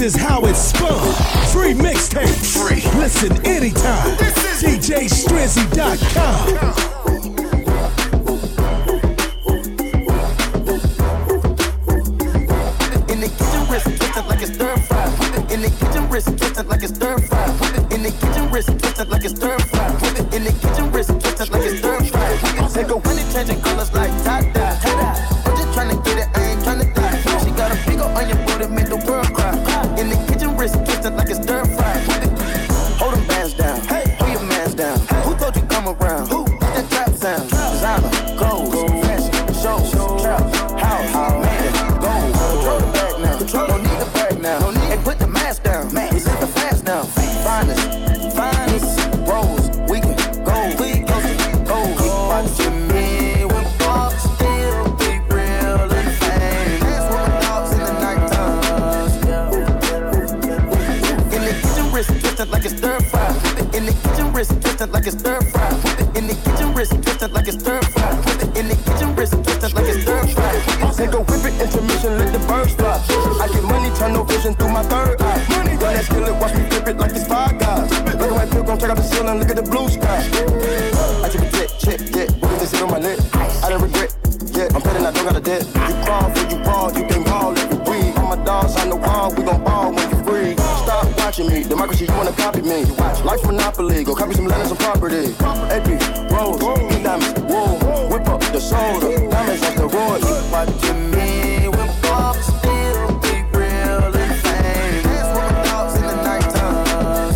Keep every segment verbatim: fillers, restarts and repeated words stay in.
is how it's spun. Free mixtapes. Free. Listen anytime. D J Strizzy dot com. Like it's stir fry. In the kitchen, wrist twisted like it's stir fry. In the kitchen, wrist twisted like it's stir fry. In the kitchen, wrist twisted like it's stir fry. Take a winnie changing colors like tie-dye. I'm just trying to get it, I ain't trying to die. She got a big on your booty, make the world cry. In the kitchen, wrist twisted like it's stir fry. Hold them bands down, hold your mans down. Who told you come around? Who? That trap sound. Designer, clothes, fashion, shows, trap, house, man, gold. Control the bag now. Don't need the bag now. Don't need. Hey, put the mask down. We set the fast now. Finest, finest, rose, we can go. We go to go. Keep watching me when Bob still be real and fame. Dance with my dogs in the nighttime. In the kitchen, wrist twisted like it's stir fry. In the kitchen, wrist twisted like it's stir fry. In the kitchen, wrist twisted like it's stir fry. In the kitchen, wrist twisted like it's stir fry. Take a whip it, intermission, let the birds fly. I get money, tunnel vision through my third eye. Money, run that skillet, watch me flip it like it's Five Guys. Look at my pilgrim, check out the ceiling, look at the blue sky. I took a jet, check, yeah, what is this on my lip? I don't regret, yeah, I'm betting I don't got a debt. You crawl, for you crawl, you can ball every week. All my dogs on the wall, we gon' ball when you free. Stop watching me, democracy, you wanna copy me. Life's Monopoly, go copy some land and some property. A P, Rose, E diamonds, whoa, whip up the soda, diamonds like the road. Keep watching me when Bob still be real and fame. Dance with my dogs in the nighttime.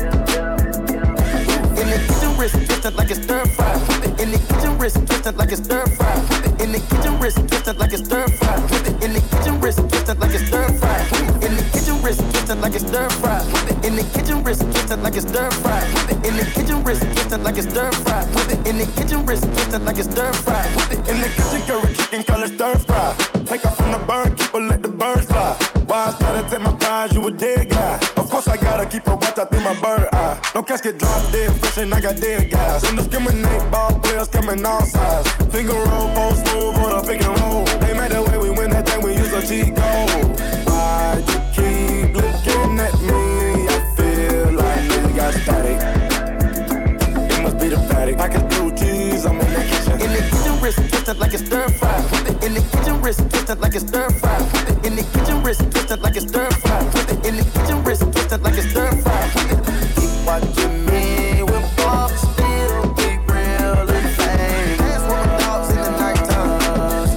In the kitchen, wrist twisted like it's stir fry. In the kitchen, wrist twisted like it's stir fry. In the kitchen, wrist twisted like it's stir fry. In the kitchen, wrist twisted like it's stir fry. In the kitchen, wrist twisted like it's stir fry. In the kitchen, wrist twisted like it's stir fry. In the kitchen, wrist twisted like it's stir fry. In the kitchen, wrist twisted like it's stir fry. In the kitchen, curry chicken, color stir fry. Take off from the bird, keep her, let the birds fly. Why I started take my prize, you a dead guy. Of course I gotta keep her watch out through my bird eye. No casket drop dead fish and I got dead guys. Don't discriminate, ball players coming all sides. Finger roll, post move on a pick and roll. They made the way we win that thing, we use a cheat code. Why'd you keep looking at me? I feel like nigga got static. It must be the paddock. I can do cheese, I'm in the kitchen. In the kitchen, wrist twisted like it's stir fry. In the kitchen, wrist twisted like it's stir fry. In the kitchen, wrist twisted like it's stir fry. In the kitchen, wrist twisted like it's stir fry. Keep watching me when Bob still be real and fame. Dance with my dogs in the nighttime.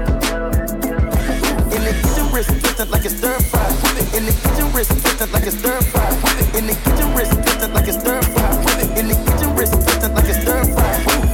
In the kitchen, wrist twisted like it's stir fry. In the kitchen, wrist twisted like it's stir fry. In the kitchen, wrist twisted like it's stir fry. In the kitchen, wrist twisted like it's stir fry.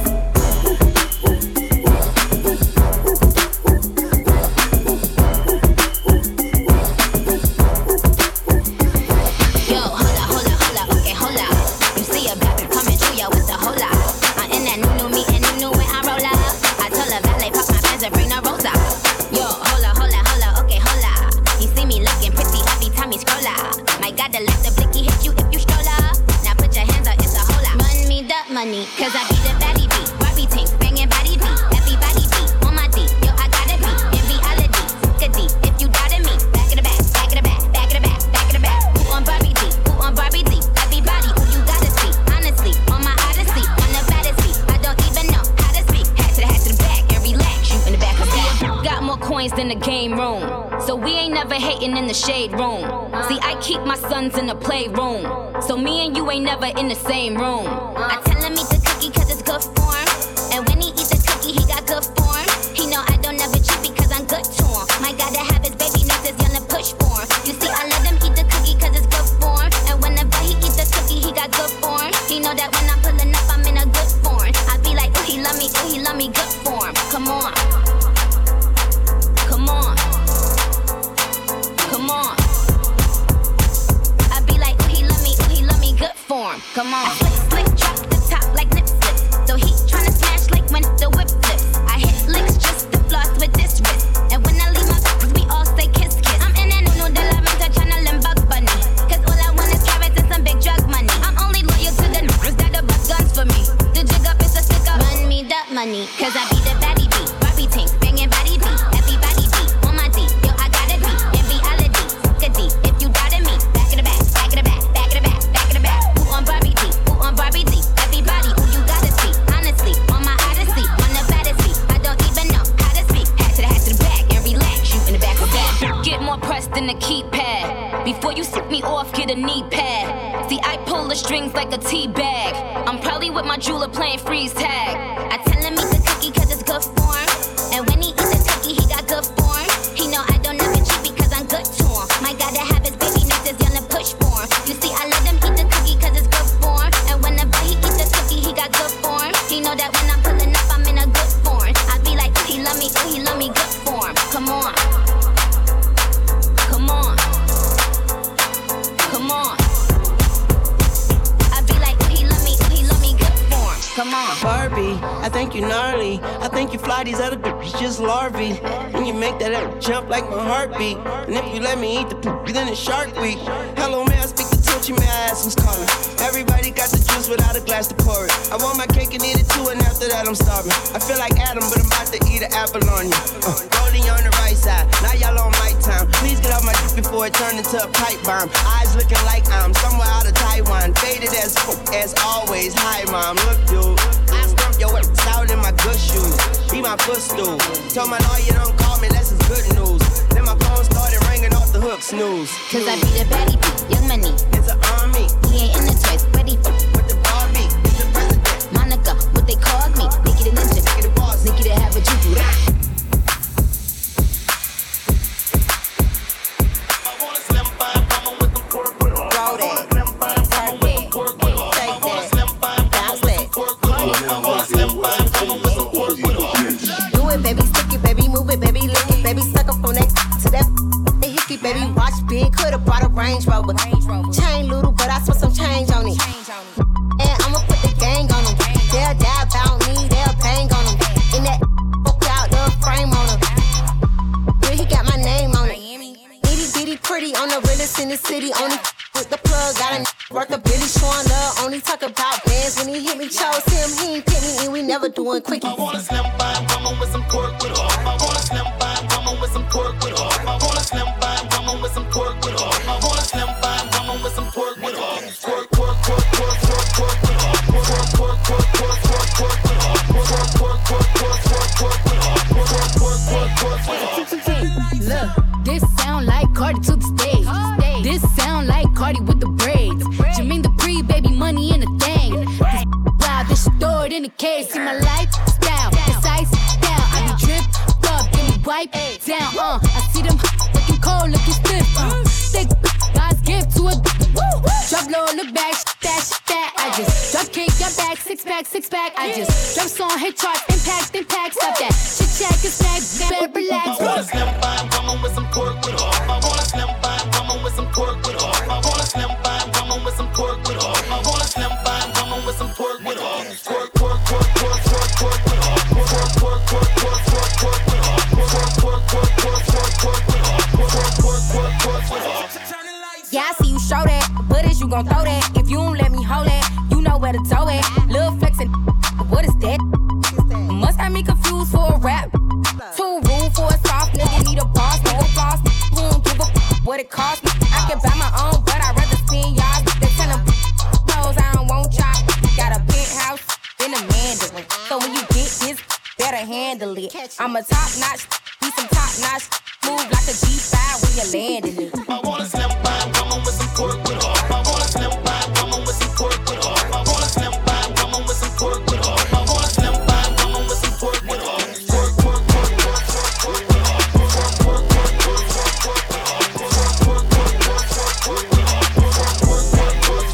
Cause I be the baddie beat, Barbie tank, banging body beat, everybody beat, on my D, yo I gotta be, in reality, good D, if you doubted me, back in the back, back in the back, back in the back, back in the back, who on Barbie D, who on Barbie D, everybody who you gotta see, honestly, on my odyssey, on the baddest beat, I don't even know how to speak, hat to the hat to the back, and relax, you in the back of the got more coins than the game room, so we ain't never hating in the shade room, see I keep my sons in the playroom, so me and you ain't never in the same room, I tell him eat the cookie cause it's good form. And when he eats the cookie, he got good form. He know I don't ever cheat because I'm good to him. My gotta have his baby nurses gonna push for him. You see, I let him eat the cookie cause it's good form. And whenever he eats the cookie, he got good form. He know that when I'm pulling up, I'm in a good form. I be like, ooh, he love me, ooh, he love me, good form. Come on. Come on. Come on. I be like, ooh, he love me, ooh, he love me, good form. Come on. I flick, flick, drop the top like nip slips. So he tryna smash like when the whip flips. I hit licks just to floss with this wrist. And when I leave my bitches, we all say kiss, kiss. I'm in and uno de la venta tryna limb bug bunny. Cause all I want is carrots and some big drug money. I'm only loyal to the niggas that bust guns for me. The jig up is a stick up. Run me that money. Cause I be the baddie beat. Barbie tank, banging body beat. Everybody beat. On my D, yo I gotta be. In reality, good D. If you doubt it, get a knee pad. See, I pull the strings like a tea bag. I'm probably with my jeweler playing freeze tag. I tell him eat the cookie cause it's good for him. And when he eat the cookie, he got good form. He know I don't never cheat because I'm good to him. My gotta have his baby next is gonna push for him. You see, I let him eat the cookie cause it's good for him. And whenever he eat the cookie, he got good form. He know that when I'm pulling up, I'm in a good form. I be like, he love me, oh, he love me good form. Come on. Come on. Come on. I be like, oh, he love me, oh, he love me good form. Come on. Barbie, I think you gnarly. I think you fly these other bitches just larvae. When you make that air jump like my heartbeat. And if you let me eat the poop, then it's Shark Week. Hello, may I speak to Tochi? May I ask who's calling? Everybody got the juice without a glass to pour it. I want my cake and eat it too, and after that I'm starving. I feel like Adam, but I'm about to eat an apple on you. Uh, Goldie on the right side, now y'all on my time. Please get off my dick before it turn into a pipe bomb. Eyes looking like I'm somewhere out of Taiwan. Faded as as always. Hi, mom, look, dude. I stump your ass out in my good shoes. Be my footstool. Told my lawyer don't call me, that's his good news. Then my phone started ringing off the hook, snooze. Cause I be the baddie beat, young money. It's an army. He ain't in the choice, ready for With the Barbie, it's the president. Monica, what they call me. Nikki the ninja, Nikki the boss, Nikki the have a juju. Do it, baby, stick it, baby, move it, baby, lick it, baby, suck up on that to that hickey, baby, watch big, could've brought a Range Rover. Chain little, but I spent some change on it. And I'ma put the gang on them. They'll die about me, they'll bang on them. In that fuck out the frame on them. Yeah, he got my name on it. Itty bitty pretty on the realest in the city. Only with the plug, got a worth a Billy showing love. Only talk about bands when he hit me, chose him. He ain't pick me, and we never doing quickies. I want a slim fine woman with some pork with her. I want a slim fine woman with some pork with her. I want a slim fine woman with some pork with her. I want a slim fine woman with some pork with her. Pork, pork, pork, pork, pork, pork with her. Pork, pork, pork, pork, pork, pork with her. Pork, pork, pork, pork, pork, pork with her. Pork, pork, pork, pork with her. Look, this sound like Cardi to the stage. This sound like Cardi with the braids. Jermaine the pre, baby, money in the thing. This wow, this shit throw it in the case. See my lifestyle, it's ice down. I be dripped up, give me wipe down. Uh, I see them looking cold, looking stiff. Uh, thick, God's gift to a woo. Drop low, look back, that, that. I just drop kick, your back, six pack, six pack. I just drop song, hit charts, impact, impact. Stop that. Chit chat, get snack, better relax. I want a slim fine woman with some pork with her. I want a slim fine woman with some pork with her. I want a slim fine woman with some pork with her. I want a slim fine woman with some pork with her. Pork, pork, pork, pork, pork, pork with her. Pork, pork, pork, pork, pork, pork with her. Pork, pork, pork, pork, pork, pork with her. Pork, pork, pork, pork with her. Yeah, I see you show that, but is you gon' throw that? If you don't let me hold that, you know where to toe it. Lil' flexin', what is that? Must have me confused for a rap. Too rude for a soft nigga, need a boss, no boss. Who don't give a f- what it cost me? I can buy my own, but I'd rather spend y'all. They tell them knows I don't want y'all. Got a penthouse in a Mandarin, so when you get this, better handle it. I'm a top notch, be some top notch. Move like a G five when you're landing it. I want a slim fine woman with some pork with her. I want a slim fine woman with some pork with her. I want a slim fine woman with some pork with her. I want a slim fine woman with some pork with her. Pork, pork, pork, pork, pork with her. Pork, pork, pork, pork, pork with her. Pork, pork, pork, pork, pork with her. Pork, pork, pork,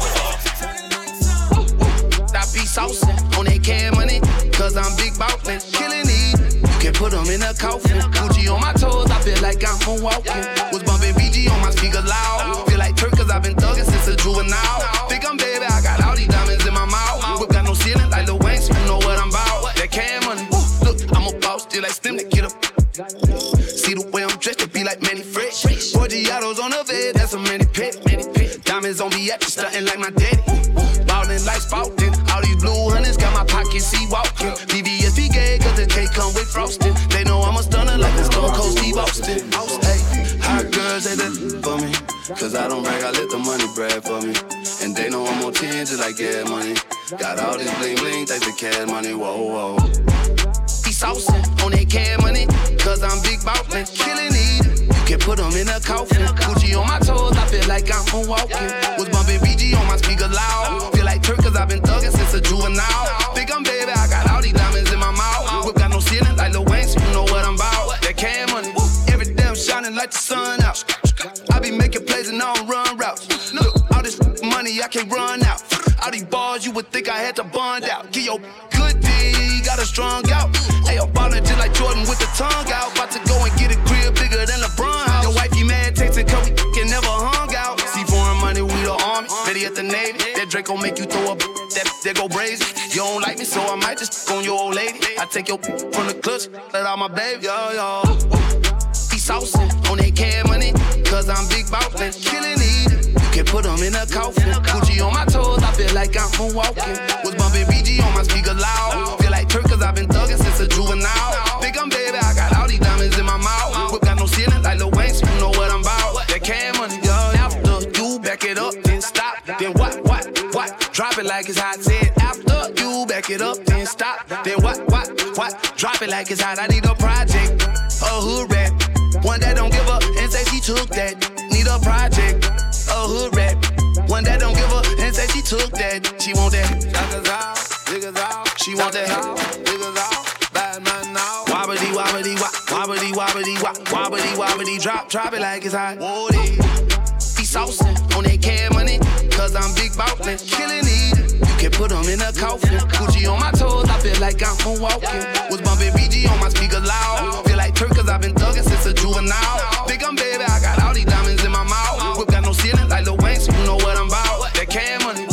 pork with her. I be saucing on that can money, cause I'm big ballin', killing it. You can put them in a coffin. Gucci on my toes, I feel like I'm moonwalking. Was bumping B G on my speaker loud. Feel like Turk cause I've been thugging since a juvenile. Think I'm baby, I got all these diamonds in my mouth. Whip got no ceiling like Lil Wayne, so you know what I'm about. That can money, look, I'm a boss, still like Slim to get up. See the way I'm dressed to be like Manny Fresh. Borgiatos on the bed, that's a Manny Pet. Diamonds on me, acting stunting like my daddy. Ballin' like Spoutin', all these blue hunters got my pockets see walking. B B S P gay, cause the cake come with frosting. They know I'm a stunner like the Stone Cold Steve Austin. Hey, hot girls, they look for me. Cause I don't brag, I let the money brag for me. And they know I'm on ten just like gas money. Got all this bling bling, take the cash money, whoa, whoa. Be saucin' on that cash money, cause I'm big ballin', killing it. You can put them in a coffin. Gucci on my toes, I feel like I'm walking. Was bumping B G on my speaker loud. Feel like Turk cause I've been thugging since a juvenile. Think I'm baby, I got all these diamonds in my mouth. Whip got no ceiling like Lil Wayne, so you know what I'm about. That can money, every day I'm shining like the sun out. I be making plays and I don't run routes. Look, all this money I can't run out. All these bars you would think I had to bond out. Give your good D, got a strong out. Hey, I'm ballin' just like Jordan with the tongue out. About to go and get a crib bigger than LeBron house. Your wifey mad, texting cause we can never hung out. See foreign money, we the army, ready at the Navy. That Draco make you throw up, that, that go brazen. You don't like me, so I might just on your old lady. I take your from the clutch, let out my baby, yo, yo. He saucin' on that cash money, cause I'm big ballin', killin' it. You can put them in a coffin. Gucci on my toes, I feel like I'm moonwalking. Was bumping B G on my speaker loud. Feel like Turk cause I've been thugging since a juvenile. Think I'm baby, I got all these diamonds in my mouth. Whip got no ceiling like Lil Wayne, so you know what I'm about. That cash money, yo. After you back it up, then stop. Then what, what, what? Drop it like it's hot. Said after you back it up, then stop. Then what, what, what? Drop it like it's hot. I need a project, a hood rat. One that don't give up and say she took that. Need a project, a hood rat. One that don't give up and say she took that. She want that. Niggas out, niggas out. She want that. Niggas out, bad man now. Wobbity, wobbity, wop, wobbity, wobbity, wop, wobbity, wobbity, drop, drop it like it's hot. Woody, be saucin' on that cash money, cause I'm big ballin', killin' it. You can put them in a coffin. Gucci on my toes, I feel like I'm moonwalking. Was bumping B G on my speaker loud. Feel like Turk cause I've been thugging since a juvenile. Think I'm baby, I got all these diamonds in my mouth. Whip got no ceiling like Lil Wayne, so you know what I'm about. That cash money.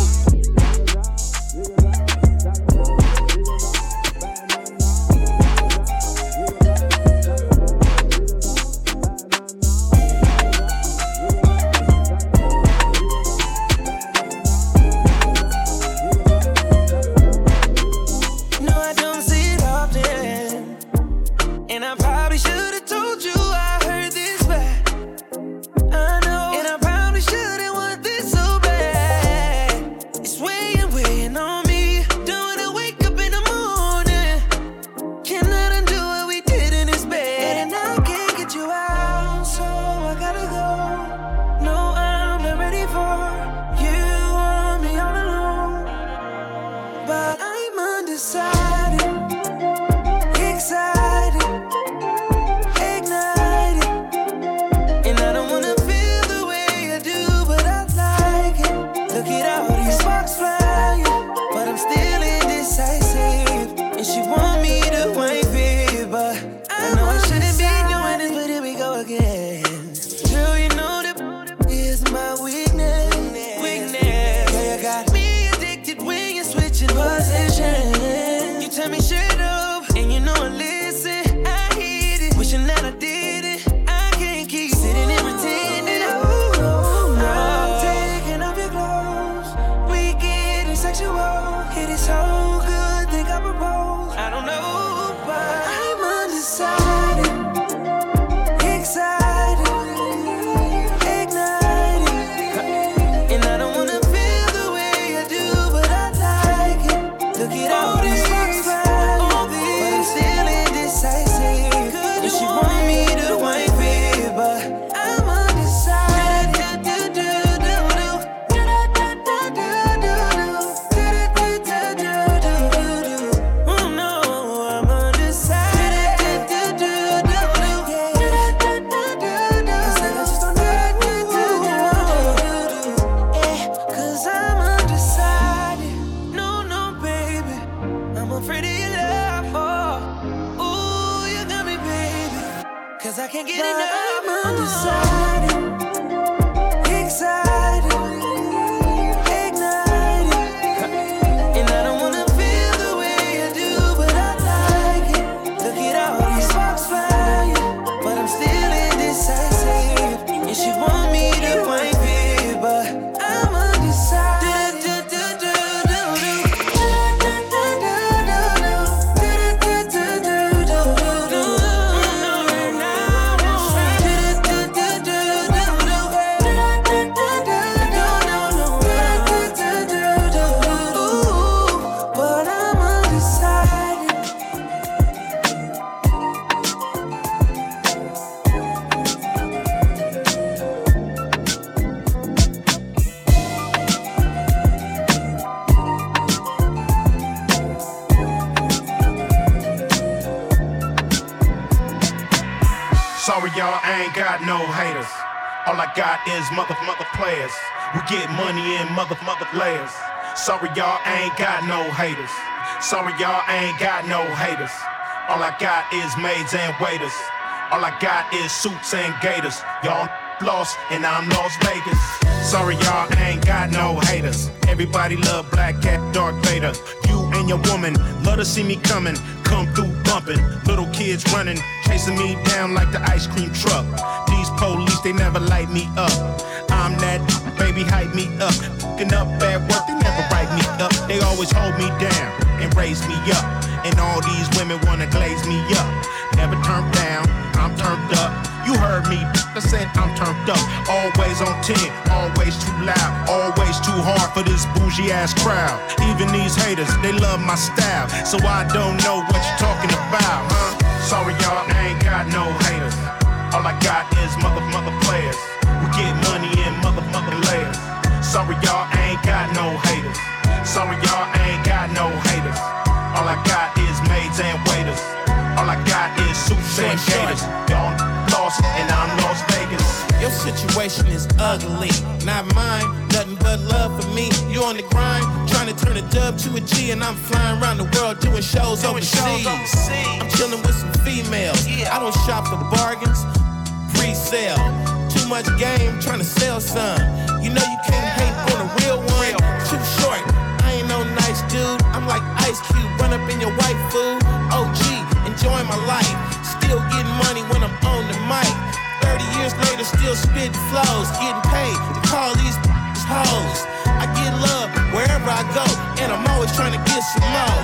Sorry, y'all, I ain't got no haters. All I got is mother, mother players. We get money in mother, mother layers. Sorry, y'all, I ain't got no haters. Sorry, y'all, I ain't got no haters. All I got is maids and waiters. All I got is suits and gators. Y'all lost and I'm Las Vegas. Sorry, y'all, I ain't got no haters. Everybody love Black Cat, Darth Vader. You and your woman love to see me coming. Come through bumping. Little kids running, chasing me down like the ice cream truck. These police, they never light me up. I'm that baby, hype me up. Fucking up at work, they never write me up. They always hold me down and raise me up. And all these women wanna glaze me up. Never turned down, I'm turned up. You heard me, I said I'm turned up. Always on ten, always too loud. Always too hard for this bougie ass crowd. Even these haters, they love my style. So I don't know what you're talking about, huh? Sorry y'all, I ain't got no haters. All I got is mother, mother players. We get money in mother, mother layers. Sorry y'all, I ain't got no haters. Sorry y'all, I ain't got no haters. All I got is maids and waiters. All I got is suits and gators. Y'all lost and I'm Las Vegas. Your situation is ugly, not mine. Nothing but love for me. You on the grind, trying to turn a dub to a G, and I'm flying around the world doing shows doing overseas. Shows I'm chilling with some females. Yeah. I don't shop for bargains, pre-sale. Too much game, trying to sell some. You know you can't hate on a real one. Real. Too short. I ain't no nice dude. I'm like Ice Cube, run up in your white food. O G, enjoying my life. Still getting money when I'm on the mic. thirty years later, still spitting flows. Getting paid to call these hoes. I get love wherever I go, and I'm always trying to get some more.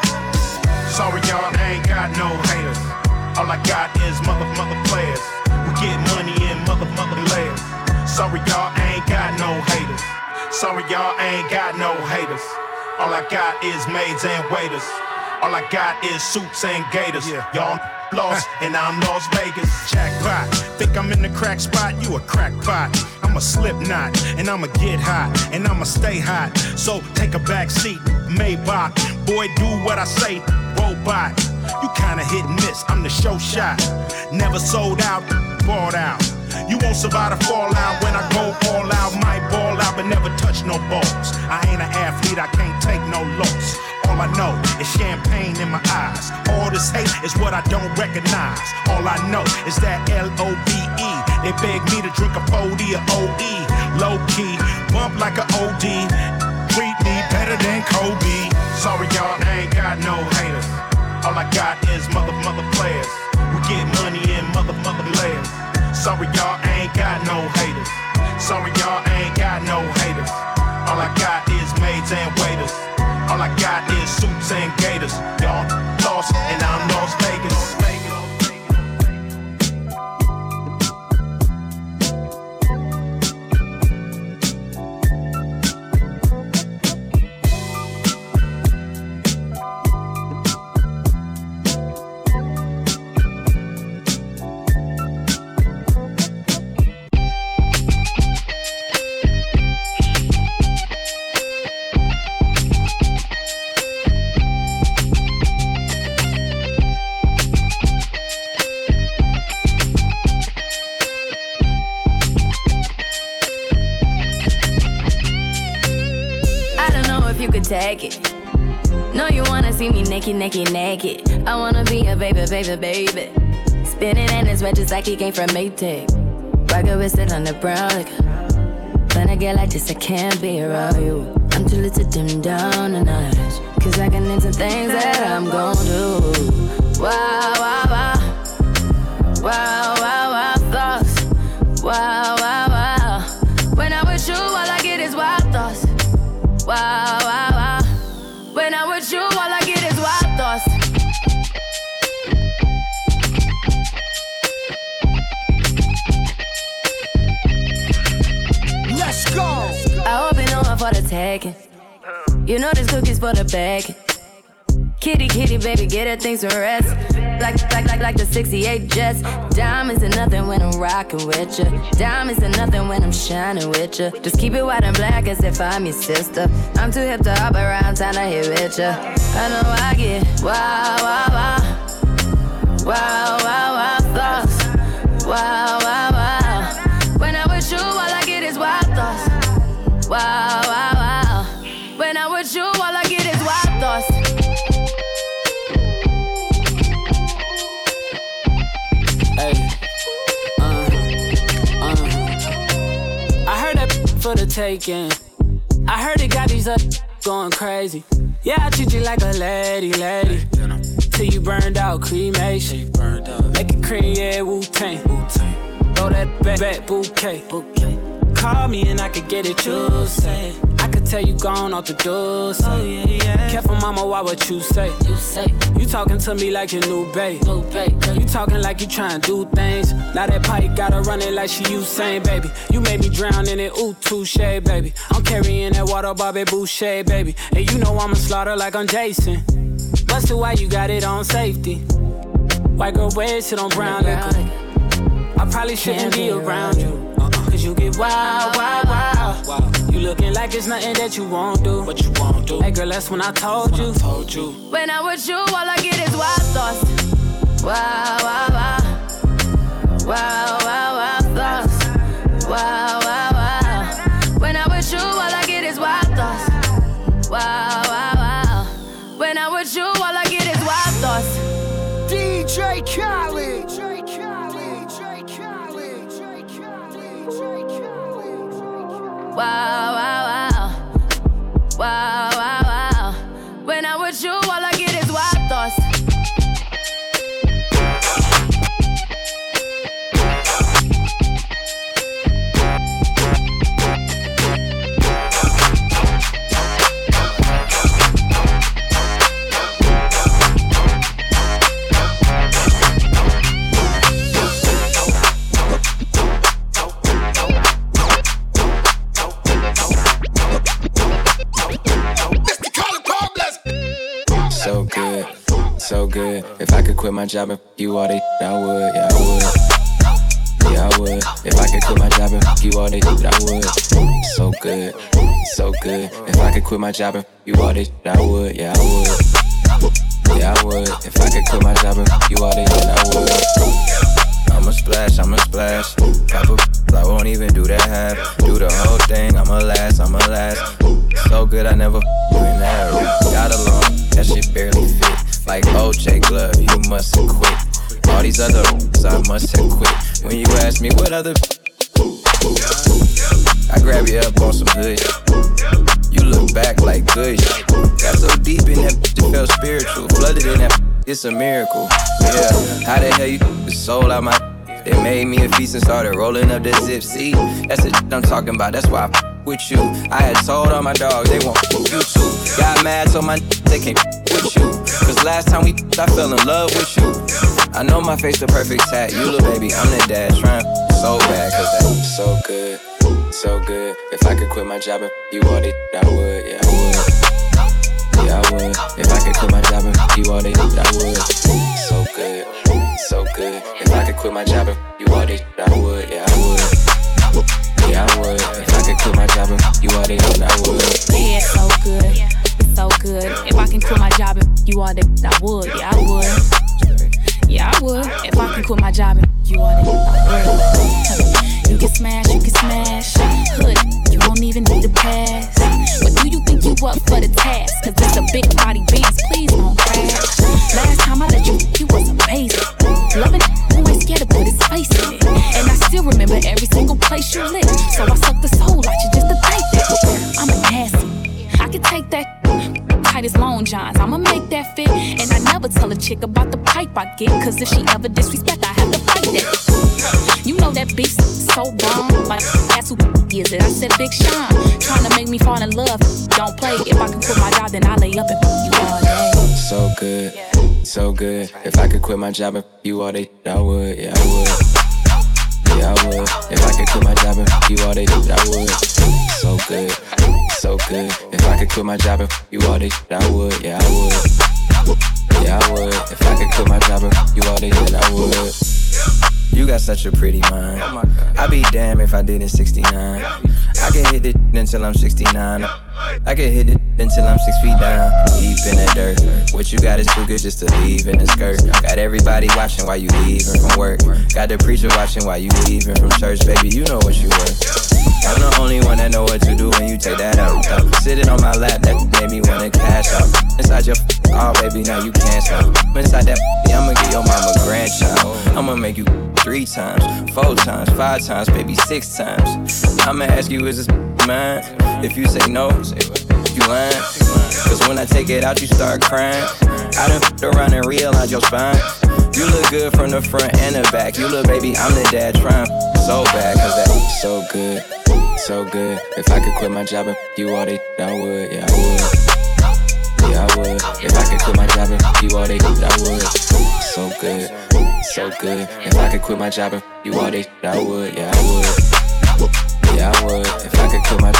Sorry y'all, I ain't got no haters. All I got is mother, mother players. We get money in mother, mother layers. Sorry y'all, I ain't got no haters. Sorry y'all, I ain't got no haters. All I got is maids and waiters. All I got is suits and gators. Yeah. Y'all lost and I'm Las Vegas. Jackpot, think I'm in the crack spot? You a crackpot. I'm a slip knot and I'ma get hot and I'ma stay hot. So take a back seat, Maybach. Boy, do what I say, robot. You kinda hit and miss, I'm the show shot. Never sold out, bought out. You won't survive the fallout when I go all out. Might ball out, but never touch no balls. I ain't an athlete, I can't take no loss. All I know is champagne in my eyes. All this hate is what I don't recognize. All I know is that L O V E. They beg me to drink a forty or O E. Low key, bump like a O D. Treat me better than Kobe. Sorry y'all, I ain't got no haters. All I got is mother, mother players. We get money in mother, mother layers. Sorry y'all, I ain't got no haters. Sorry y'all, I ain't got no haters. All I got is maids and waiters. All I got is suits and gators. Y'all lost and I'm Las Vegas. Take it. No, you wanna see me naked, naked, naked. I wanna be a baby, baby, baby. Spinning in his red just like he came from Maytag. Rocket with it on the brown liquor. When I get like this, I can't be around you. I'm too little to dim down a notch. Cause I can into things that I'm gon' do. Wow, wow, wow. Wow, wow, wow, thoughts. Wow, wow, wow. When I'm with you, all I get is wild thoughts. Wow, wow, wow. When I'm with you, all I get is wild thoughts. Let's go. I hope you know I'm for the taking. You know this cookie's for the bag. Kitty, kitty, baby, get her things to rest. Like, like, like, like the sixty-eight Jets. Diamonds are nothing when I'm rocking with you. Diamonds are nothing when I'm shining with you. Just keep it white and black as if I'm your sister. I'm too hip to hop around town to hit with you. I know I get wow, wow, wow. Wow, wow, wow, thoughts. for the taking. I heard it got these up going crazy. Yeah, I treat you like a lady, lady. Till you burned out, cremation. Make it cream, yeah, Wu-Tang. Throw that back, back bouquet. Call me and I could get it, you say. I could tell you gone off the door, say. Oh, yeah, yeah. Careful, mama, why what you say? You say you talking to me like your new babe. New babe. You talking like you trying to do things. Now that pipe gotta run it like she Usain, baby. You made me drown in it, ooh, touche, baby. I'm carrying that water, Bobby Boucher, baby. And you know I'ma slaughter like I'm Jason. Busted, why you got it on safety? White girl wear shit on brown liquor. I probably shouldn't be around you. Cause you get wild, wild, wild. You looking like it's nothing that you won't do. What you won't do. Hey girl, that's when I told you. Told you. When I'm with you, all I get is wild thoughts. Wow, wow, wow. Wow, wow, wow thoughts. Wow, wow, wow. When I'm with you, all I get is wild thoughts. Wow, wow, wow. When I'm with you, all I get is wild thoughts. D J Khaled. Wow, wow, wow. Wow, wow, wow. When I'm with you, all I get is wild thoughts. So good. If I could quit my job and f you all day, I would. Yeah, I would. Yeah, I would. If I could quit my job and f you all day, I would. So good. So good. If I could quit my job and f you all day, I would. Yeah, I would. Yeah, I would. If I could quit my job and f you all day, I would. I'ma splash, I'ma splash. Couple I won't even do that half. Do the whole thing, I'ma last, I'ma last. So good, I never f***ing that. Got along, that shit barely fit. Like O J Glove, you must have quit. All these other I must have quit. When you ask me what other I grab you up on some good shit. You look back like good shit. Got so deep in that it felt spiritual. Flooded in that it's a miracle. Yeah, how the hell you the soul out my they made me a feast and started rolling up the zip. See, that's the shit I'm talking about. That's why I with you. I had told all my dogs they want you too. Got mad so my they can't with you. Cause last time we I fell in love with you. I know my face the perfect tat. You little baby, I'm the dad. Trying so bad cause that's so good. So good. If I could quit my job and you all day, I would. Yeah, I would. Yeah, I would. If I could quit my job and you all day, I would. So good. So good. If I could quit my job and you all day, I would. Yeah, I would. Yeah, I would. If I could quit my job and you all day, I would. Yeah, it's so good. It's so good. If I can quit my job and you all day, I would. Yeah, I would. Yeah, I would. If I can quit my job and you all day, I would. You can smash, you can smash. Hood, you don't even need to pass. But do you think you up for the task? Cause it's a big body beast, please don't crash. Last time I let you, you was amazing. Loving it, who ain't scared to put his face in it. And I still remember every single place you lit. So I suck the soul out you just to think that I'm a nasty. I can take that tight as long johns, I'ma make that fit. And I never tell a chick about the pipe I get. Cause if she ever disrespect, I have to fight that. You know that beast so bomb. Like that's who is it. I said Big Sean, trying to make me fall in love. Don't play. If I can quit my job, then I lay up and you all day. So good, so good. If I could quit my job and you all day, I would. Yeah, I would. Yeah, I would. If I could quit my job and you all day, I would. So good, so good. If I could quit my job and you all day, I would. Yeah, I would. Yeah, I would. If I could quit my job and you all day, then I would. You got such a pretty mind. I'd be damned if I did in sixty-nine. I can hit it until I'm sixty-nine. I can hit it until I'm six feet down, deep in the dirt. What you got is too good just to leave in the skirt. Got everybody watching while you leaving from work. Got the preacher watching while you leaving from church. Baby, you know what you were. I'm the only one that know what to do when you take that out. Sitting on my lap, that made me wanna cash out. Inside your oh baby, now you can't stop. Inside that I'ma get your mama grandchild. I'ma make you three times, four times, five times, baby six times. I'ma ask you, is this mine? If you say no, you lying. Cause when I take it out, you start crying. I done f***ed around and realized your spine. You look good from the front and the back. You look baby, I'm the dad trying so bad. Cause that so good, so good. If I could quit my job and you all day, I would, yeah I would. Yeah I would. If I could quit my job and you all day, I would. So good, so good. If I could quit my job and you all day, I would, yeah I would. Yeah I would. If I could quit my